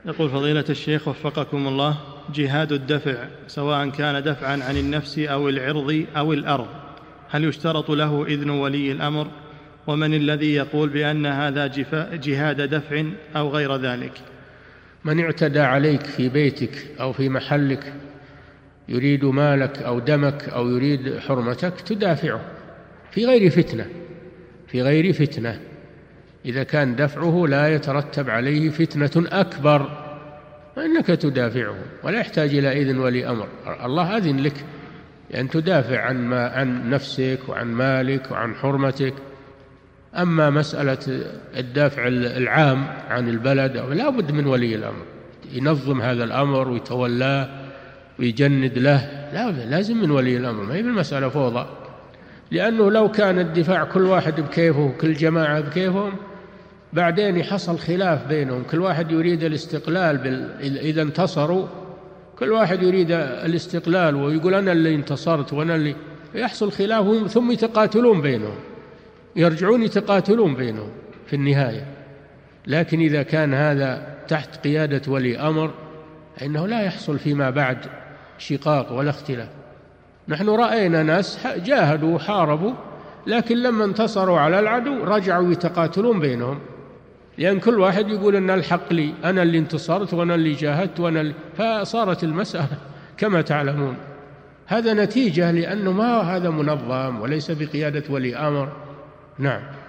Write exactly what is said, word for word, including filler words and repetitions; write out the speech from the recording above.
يقول فضيلة الشيخ وفقكم الله: جهاد الدفع سواء كان دفعا عن النفس أو العرض أو الأرض، هل يشترط له إذن ولي الأمر؟ ومن الذي يقول بأن هذا جهاد دفع أو غير ذلك؟ من اعتدى عليك في بيتك أو في محلك يريد مالك أو دمك أو يريد حرمتك تدافعه في غير فتنة، في غير فتنة إذا كان دفعه لا يترتب عليه فتنة أكبر فإنك تدافعه ولا يحتاج إلى إذن ولي أمر. الله أذن لك أن تدافع عن, ما عن نفسك وعن مالك وعن حرمتك. أما مسألة الدافع العام عن البلد لا بد من ولي الأمر ينظم هذا الأمر ويتولاه ويجند له، لا لازم من ولي الأمر، ما هي بالمسألة فوضى. لأنه لو كان الدفاع كل واحد بكيفه وكل جماعة بكيفهم بعدين يحصل خلاف بينهم، كل واحد يريد الاستقلال بال... إذا انتصروا كل واحد يريد الاستقلال ويقول أنا اللي انتصرت وأنا اللي، يحصل خلاف ثم يتقاتلون بينهم، يرجعون يتقاتلون بينهم في النهاية. لكن إذا كان هذا تحت قيادة ولي أمر فإنه لا يحصل فيما بعد شقاق ولا اختلاف. نحن رأينا ناس جاهدوا وحاربوا لكن لما انتصروا على العدو رجعوا يتقاتلون بينهم، لأن كل واحد يقول أن الحق لي، أنا اللي انتصرت وأنا اللي جاهدت وأنا اللي، فصارت المسألة كما تعلمون. هذا نتيجة لأنه ما هذا منظم وليس بقيادة ولي أمر. نعم.